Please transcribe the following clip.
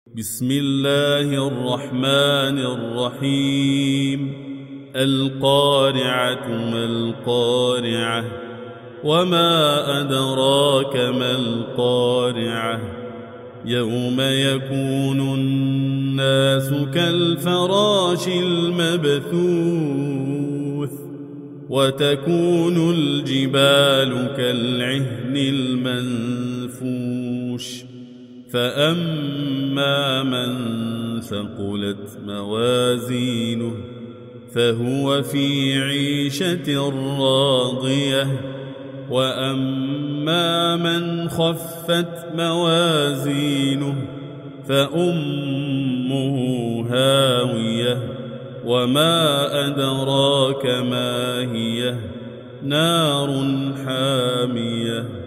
بسم الله الرحمن الرحيم القارعة ما القارعة وما أدراك ما القارعة يوم يكون الناس كالفراش المبثوث وتكون الجبال كالعهن المنفوش فأما من ثقلت موازينه فهو في عيشة راضية وأما من خفت موازينه فأمه هاوية وما أدراك ما هي نار حامية